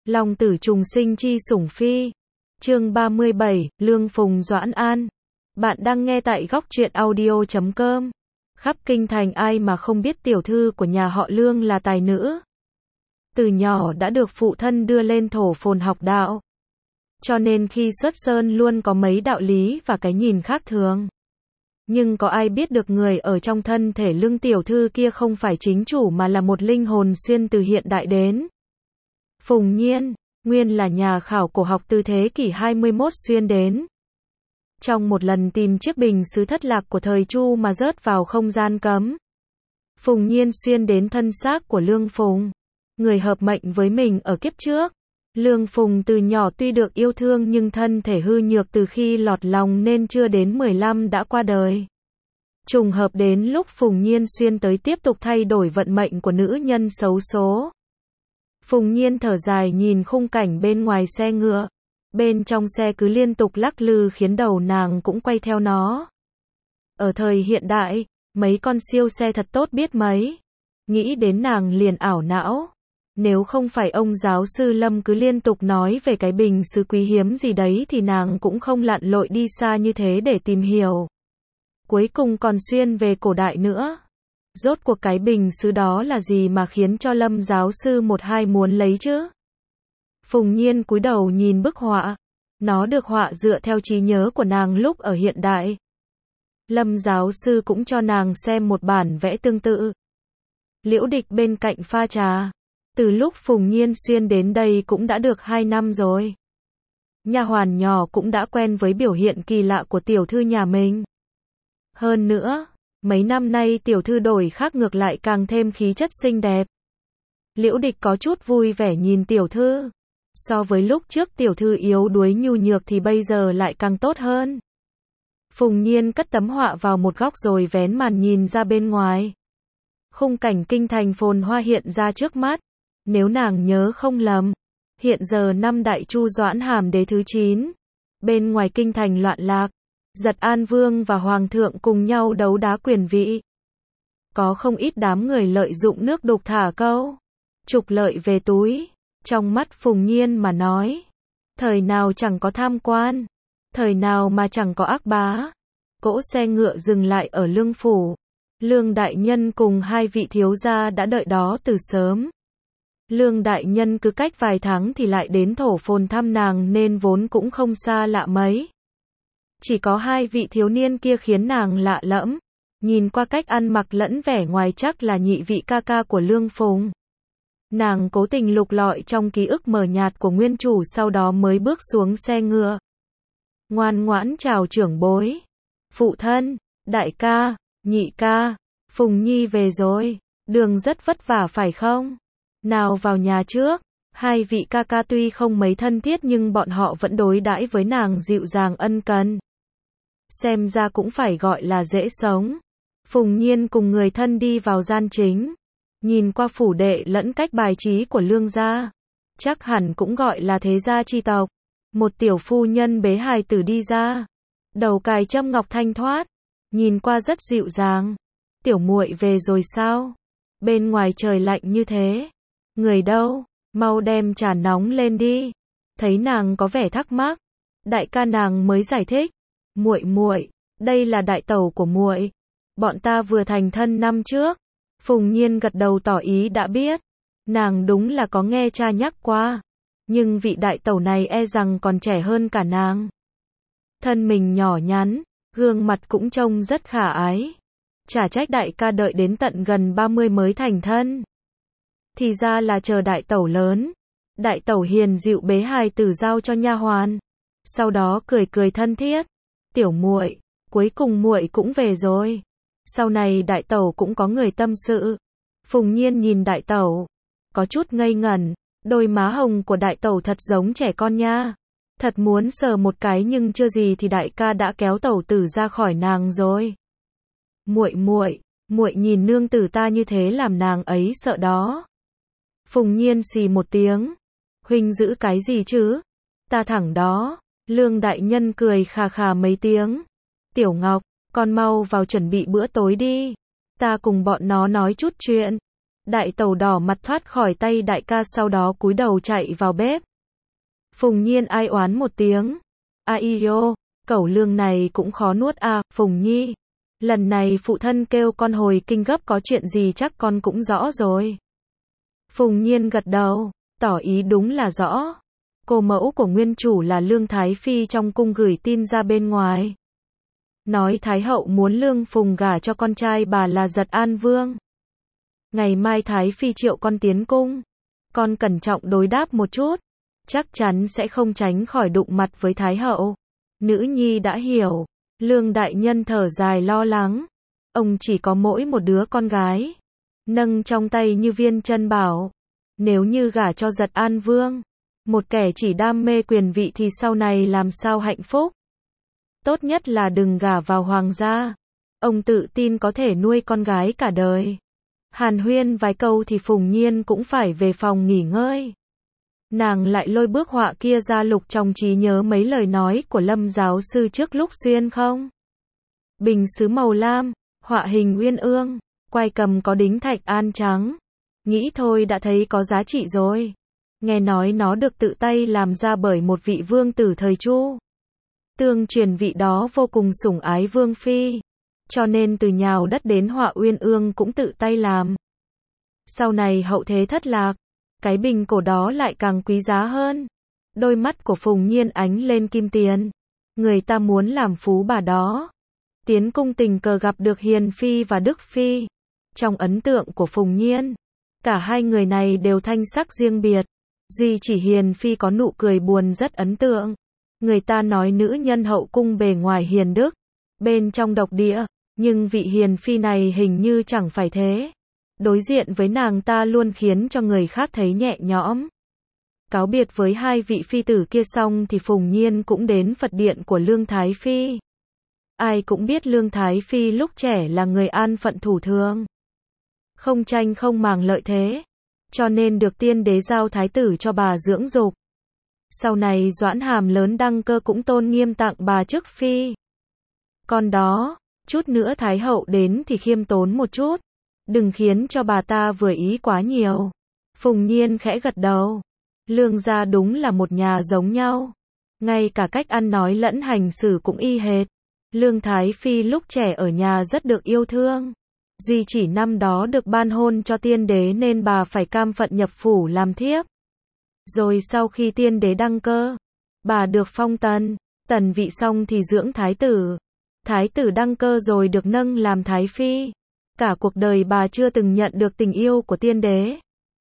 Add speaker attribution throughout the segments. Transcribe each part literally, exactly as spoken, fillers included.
Speaker 1: Long tử trùng sinh chi sủng phi. Chương ba mươi bảy, Lương Phùng Doãn An. Bạn đang nghe tại góc truyện audio chấm com. Khắp kinh thành ai mà không biết tiểu thư của nhà họ Lương là tài nữ. Từ nhỏ đã được phụ thân đưa lên thổ phồn học đạo. Cho nên khi xuất sơn luôn có mấy đạo lý và cái nhìn khác thường. Nhưng có ai biết được người ở trong thân thể Lương tiểu thư kia không phải chính chủ mà là một linh hồn xuyên từ hiện đại đến. Phùng Nhiên, nguyên là nhà khảo cổ học từ thế kỷ hai mươi mốt xuyên đến. Trong một lần tìm chiếc bình sứ thất lạc của thời Chu mà rớt vào không gian cấm. Phùng Nhiên xuyên đến thân xác của Lương Phùng, người hợp mệnh với mình ở kiếp trước. Lương Phùng từ nhỏ tuy được yêu thương nhưng thân thể hư nhược từ khi lọt lòng nên chưa đến mười lăm đã qua đời. Trùng hợp đến lúc Phùng Nhiên xuyên tới tiếp tục thay đổi vận mệnh của nữ nhân xấu số. Phùng Nhiên thở dài nhìn khung cảnh bên ngoài xe ngựa. Bên trong xe cứ liên tục lắc lư khiến đầu nàng cũng quay theo nó. Ở thời hiện đại, mấy con siêu xe thật tốt biết mấy. Nghĩ đến nàng liền ảo não. Nếu không phải ông giáo sư Lâm cứ liên tục nói về cái bình sứ quý hiếm gì đấy thì nàng cũng không lặn lội đi xa như thế để tìm hiểu. Cuối cùng còn xuyên về cổ đại nữa. Rốt cuộc cái bình sứ đó là gì mà khiến cho Lâm giáo sư một hai muốn lấy chứ? Phùng Nhiên cúi đầu nhìn bức họa. Nó được họa dựa theo trí nhớ của nàng lúc ở hiện đại. Lâm giáo sư cũng cho nàng xem một bản vẽ tương tự. Liễu Địch bên cạnh pha trà. Từ lúc Phùng Nhiên xuyên đến đây cũng đã được hai năm rồi. Nha hoàn nhỏ cũng đã quen với biểu hiện kỳ lạ của tiểu thư nhà mình. Hơn nữa, mấy năm nay tiểu thư đổi khác ngược lại càng thêm khí chất xinh đẹp. Liễu Địch có chút vui vẻ nhìn tiểu thư. So với lúc trước tiểu thư yếu đuối nhu nhược thì bây giờ lại càng tốt hơn. Phùng Nhiên cất tấm họa vào một góc rồi vén màn nhìn ra bên ngoài. Khung cảnh kinh thành phồn hoa hiện ra trước mắt. Nếu nàng nhớ không lầm, hiện giờ năm đại Chu Doãn Hàm đế thứ chín. Bên ngoài kinh thành loạn lạc, Giật An Vương và Hoàng thượng cùng nhau đấu đá quyền vị. Có không ít đám người lợi dụng nước đục thả câu, trục lợi về túi. Trong mắt Phùng Nhiên mà nói, thời nào chẳng có tham quan, thời nào mà chẳng có ác bá. Cỗ xe ngựa dừng lại ở Lương phủ. Lương đại nhân cùng hai vị thiếu gia đã đợi đó từ sớm. Lương đại nhân cứ cách vài tháng thì lại đến thổ phồn thăm nàng nên vốn cũng không xa lạ mấy. Chỉ có hai vị thiếu niên kia khiến nàng lạ lẫm. Nhìn qua cách ăn mặc lẫn vẻ ngoài chắc là nhị vị ca ca của Lương Phùng. Nàng cố tình lục lọi trong ký ức mờ nhạt của nguyên chủ sau đó mới bước xuống xe ngựa. Ngoan ngoãn chào trưởng bối. Phụ thân, đại ca, nhị ca, Phùng Nhi về rồi. Đường rất vất vả phải không? Nào vào nhà trước. Hai vị ca ca tuy không mấy thân thiết nhưng bọn họ vẫn đối đãi với nàng dịu dàng ân cần. Xem ra cũng phải gọi là dễ sống. Phùng Nhiên cùng người thân đi vào gian chính. Nhìn qua phủ đệ lẫn cách bài trí của Lương gia. Chắc hẳn cũng gọi là thế gia chi tộc. Một tiểu phu nhân bế hài tử đi ra. Đầu cài châm ngọc thanh thoát. Nhìn qua rất dịu dàng. Tiểu muội về rồi sao? Bên ngoài trời lạnh như thế. Người đâu? Mau đem trà nóng lên đi. Thấy nàng có vẻ thắc mắc. Đại ca nàng mới giải thích. Muội muội, đây là đại tẩu của muội. Bọn ta vừa thành thân năm trước. Phùng Nhiên gật đầu tỏ ý đã biết. Nàng đúng là có nghe cha nhắc qua. Nhưng vị đại tẩu này e rằng còn trẻ hơn cả nàng. Thân mình nhỏ nhắn, gương mặt cũng trông rất khả ái. Chả trách đại ca đợi đến tận gần ba mươi mới thành thân. Thì ra là chờ đại tẩu lớn. Đại tẩu hiền dịu bế hài tử giao cho nha hoàn. Sau đó cười cười thân thiết. Tiểu muội, cuối cùng muội cũng về rồi. Sau này đại tẩu cũng có người tâm sự. Phùng Nhiên nhìn đại tẩu, có chút ngây ngẩn. Đôi má hồng của đại tẩu thật giống trẻ con nha. Thật muốn sờ một cái nhưng chưa gì thì đại ca đã kéo tẩu tử ra khỏi nàng rồi. Muội muội, muội nhìn nương tử ta như thế làm nàng ấy sợ đó. Phùng Nhiên xì một tiếng. Huynh giữ cái gì chứ? Ta thẳng đó. Lương đại nhân cười khà khà mấy tiếng. Tiểu Ngọc, con mau vào chuẩn bị bữa tối đi. Ta cùng bọn nó nói chút chuyện. Đại tẩu đỏ mặt thoát khỏi tay đại ca sau đó cúi đầu chạy vào bếp. Phùng Nhiên ai oán một tiếng. Ai yo, cẩu lương này cũng khó nuốt à, Phùng Nhi. Lần này phụ thân kêu con hồi kinh gấp có chuyện gì chắc con cũng rõ rồi. Phùng Nhiên gật đầu, tỏ ý đúng là rõ. Cô mẫu của nguyên chủ là Lương Thái Phi trong cung gửi tin ra bên ngoài. Nói Thái hậu muốn Lương Phùng gả cho con trai bà là Giật An Vương. Ngày mai Thái Phi triệu con tiến cung. Con cẩn trọng đối đáp một chút. Chắc chắn sẽ không tránh khỏi đụng mặt với Thái hậu. Nữ nhi đã hiểu. Lương đại nhân thở dài lo lắng. Ông chỉ có mỗi một đứa con gái. Nâng trong tay như viên chân bảo. Nếu như gả cho Giật An Vương, một kẻ chỉ đam mê quyền vị thì sau này làm sao hạnh phúc. Tốt nhất là đừng gả vào hoàng gia. Ông tự tin có thể nuôi con gái cả đời. Hàn huyên vài câu thì Phùng Nhiên cũng phải về phòng nghỉ ngơi. Nàng lại lôi bức họa kia ra lục trong trí nhớ mấy lời nói của Lâm giáo sư trước lúc xuyên không. Bình sứ màu lam, họa hình uyên ương, quai cầm có đính thạch an trắng. Nghĩ thôi đã thấy có giá trị rồi. Nghe nói nó được tự tay làm ra bởi một vị vương tử thời Chu. Tương truyền vị đó vô cùng sủng ái vương phi. Cho nên từ nhào đất đến họa uyên ương cũng tự tay làm. Sau này hậu thế thất lạc, cái bình cổ đó lại càng quý giá hơn. Đôi mắt của Phùng Nhiên ánh lên kim tiền. Người ta muốn làm phú bà đó. Tiến cung tình cờ gặp được Hiền Phi và Đức Phi. Trong ấn tượng của Phùng Nhiên, cả hai người này đều thanh sắc riêng biệt. Duy chỉ Hiền Phi có nụ cười buồn rất ấn tượng. Người ta nói nữ nhân hậu cung bề ngoài hiền đức, bên trong độc địa, nhưng vị Hiền Phi này hình như chẳng phải thế. Đối diện với nàng ta luôn khiến cho người khác thấy nhẹ nhõm. Cáo biệt với hai vị phi tử kia xong thì Phùng Nhiên cũng đến Phật điện của Lương Thái Phi. Ai cũng biết Lương Thái Phi lúc trẻ là người an phận thủ thường. Không tranh không màng lợi thế. Cho nên được tiên đế giao thái tử cho bà dưỡng dục. Sau này Doãn Hàm lớn đăng cơ cũng tôn nghiêm tặng bà chức phi. Còn đó, chút nữa Thái hậu đến thì khiêm tốn một chút. Đừng khiến cho bà ta vừa ý quá nhiều. Phùng Nhiên khẽ gật đầu. Lương gia đúng là một nhà giống nhau. Ngay cả cách ăn nói lẫn hành xử cũng y hệt. Lương Thái Phi lúc trẻ ở nhà rất được yêu thương. Duy chỉ năm đó được ban hôn cho tiên đế nên bà phải cam phận nhập phủ làm thiếp. Rồi sau khi tiên đế đăng cơ, bà được phong tần, tần vị xong thì dưỡng thái tử. Thái tử đăng cơ rồi được nâng làm thái phi. Cả cuộc đời bà chưa từng nhận được tình yêu của tiên đế.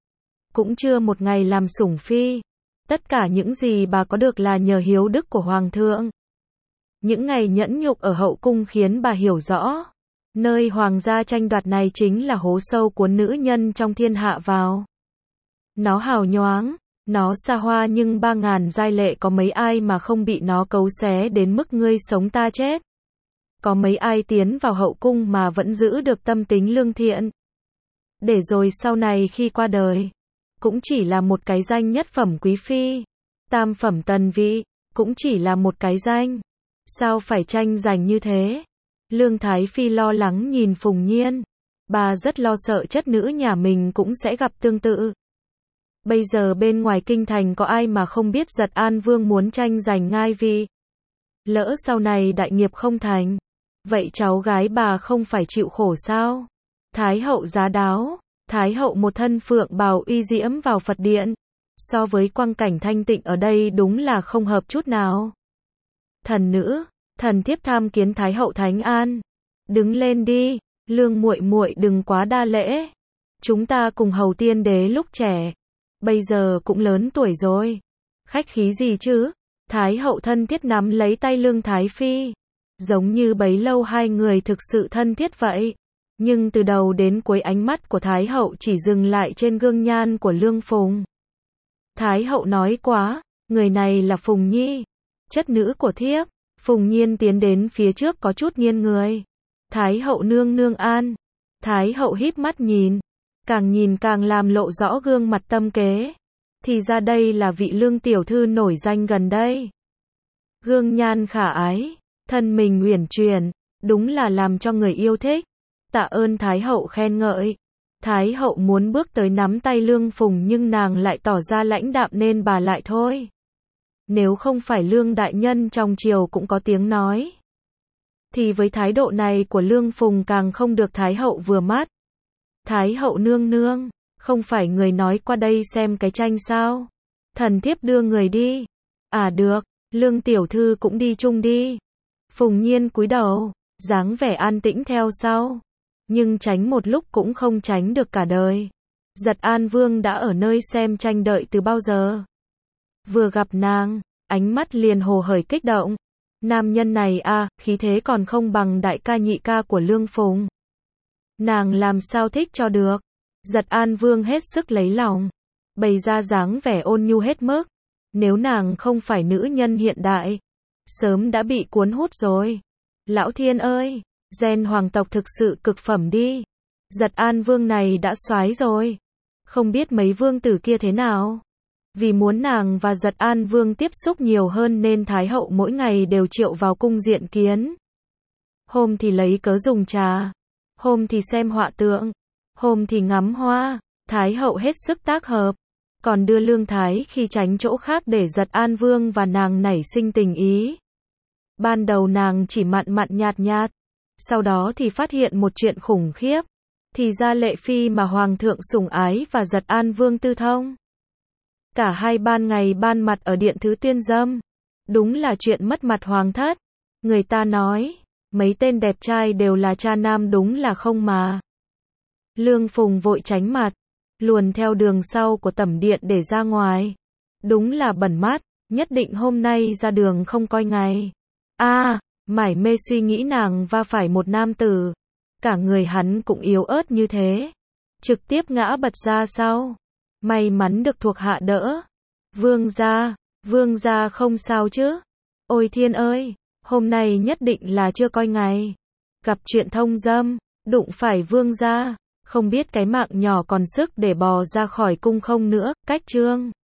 Speaker 1: Cũng chưa một ngày làm sủng phi. Tất cả những gì bà có được là nhờ hiếu đức của hoàng thượng. Những ngày nhẫn nhục ở hậu cung khiến bà hiểu rõ. Nơi hoàng gia tranh đoạt này chính là hố sâu cuốn nữ nhân trong thiên hạ vào. Nó hào nhoáng, nó xa hoa nhưng ba ngàn giai lệ có mấy ai mà không bị nó cấu xé đến mức ngươi sống ta chết. Có mấy ai tiến vào hậu cung mà vẫn giữ được tâm tính lương thiện. Để rồi sau này khi qua đời, cũng chỉ là một cái danh nhất phẩm quý phi. Tam phẩm tần vị, cũng chỉ là một cái danh. Sao phải tranh giành như thế? Lương Thái Phi lo lắng nhìn Phùng Nhiên. Bà rất lo sợ chất nữ nhà mình cũng sẽ gặp tương tự. Bây giờ bên ngoài kinh thành có ai mà không biết Giật An Vương muốn tranh giành ngai vị. Lỡ sau này đại nghiệp không thành, vậy cháu gái bà không phải chịu khổ sao? Thái hậu giá đáo, Thái hậu một thân phượng bào uy diễm vào Phật điện. So với quang cảnh thanh tịnh ở đây đúng là không hợp chút nào. Thần nữ, thần thiếp tham kiến Thái hậu thánh an. Đứng lên đi, Lương muội muội đừng quá đa lễ. Chúng ta cùng hầu tiên đế lúc trẻ, bây giờ cũng lớn tuổi rồi. Khách khí gì chứ? Thái hậu thân thiết nắm lấy tay Lương Thái Phi. Giống như bấy lâu hai người thực sự thân thiết vậy. Nhưng từ đầu đến cuối ánh mắt của Thái hậu chỉ dừng lại trên gương nhan của Lương Phùng. Thái hậu nói quá, người này là Phùng Nhi, chất nữ của thiếp. Phùng Nhiên tiến đến phía trước có chút nghiêng người. Thái hậu nương nương an. Thái hậu híp mắt nhìn, càng nhìn càng làm lộ rõ gương mặt tâm kế. Thì ra đây là vị Lương tiểu thư nổi danh gần đây. Gương nhan khả ái, thân mình uyển chuyển, đúng là làm cho người yêu thích. Tạ ơn Thái hậu khen ngợi. Thái hậu muốn bước tới nắm tay Lương Phùng nhưng nàng lại tỏ ra lãnh đạm nên bà lại thôi. Nếu không phải Lương đại nhân trong triều cũng có tiếng nói, thì với thái độ này của Lương Phùng càng không được Thái hậu vừa mắt. Thái hậu nương nương, không phải người nói qua đây xem cái tranh sao? Thần thiếp đưa người đi. À được, Lương tiểu thư cũng đi chung đi. Phùng Nhiên cúi đầu, dáng vẻ an tĩnh theo sau. Nhưng tránh một lúc cũng không tránh được cả đời. Giật An Vương đã ở nơi xem tranh đợi từ bao giờ. Vừa gặp nàng, ánh mắt liền hồ hởi kích động. Nam nhân này à, khí thế còn không bằng đại ca nhị ca của Lương Phùng. Nàng làm sao thích cho được. Giật An Vương hết sức lấy lòng, bày ra dáng vẻ ôn nhu hết mức. Nếu nàng không phải nữ nhân hiện đại, sớm đã bị cuốn hút rồi. Lão thiên ơi, gen hoàng tộc thực sự cực phẩm đi. Giật An Vương này đã soái rồi. Không biết mấy vương tử kia thế nào. Vì muốn nàng và Giật An Vương tiếp xúc nhiều hơn nên Thái hậu mỗi ngày đều triệu vào cung diện kiến. Hôm thì lấy cớ dùng trà, hôm thì xem họa tượng, hôm thì ngắm hoa. Thái hậu hết sức tác hợp, còn đưa Lương Thái khi tránh chỗ khác để Giật An Vương và nàng nảy sinh tình ý. Ban đầu nàng chỉ mặn mặn nhạt nhạt, sau đó thì phát hiện một chuyện khủng khiếp. Thì ra Lệ Phi mà Hoàng thượng sủng ái và Giật An Vương tư thông. Cả hai ban ngày ban mặt ở điện thứ tuyên dâm. Đúng là chuyện mất mặt hoàng thất. Người ta nói, mấy tên đẹp trai đều là cha nam đúng là không mà. Lương Phùng vội tránh mặt, luồn theo đường sau của tẩm điện để ra ngoài. Đúng là bẩn mắt, nhất định hôm nay ra đường không coi ngày. A, à, mải mê suy nghĩ nàng va phải một nam tử. Cả người hắn cũng yếu ớt như thế. Trực tiếp ngã bật ra sau. May mắn được thuộc hạ đỡ. Vương gia, vương gia không sao chứ? Ôi thiên ơi, hôm nay nhất định là chưa coi ngày. Gặp chuyện thông dâm, đụng phải vương gia. Không biết cái mạng nhỏ còn sức để bò ra khỏi cung không nữa, cách trương.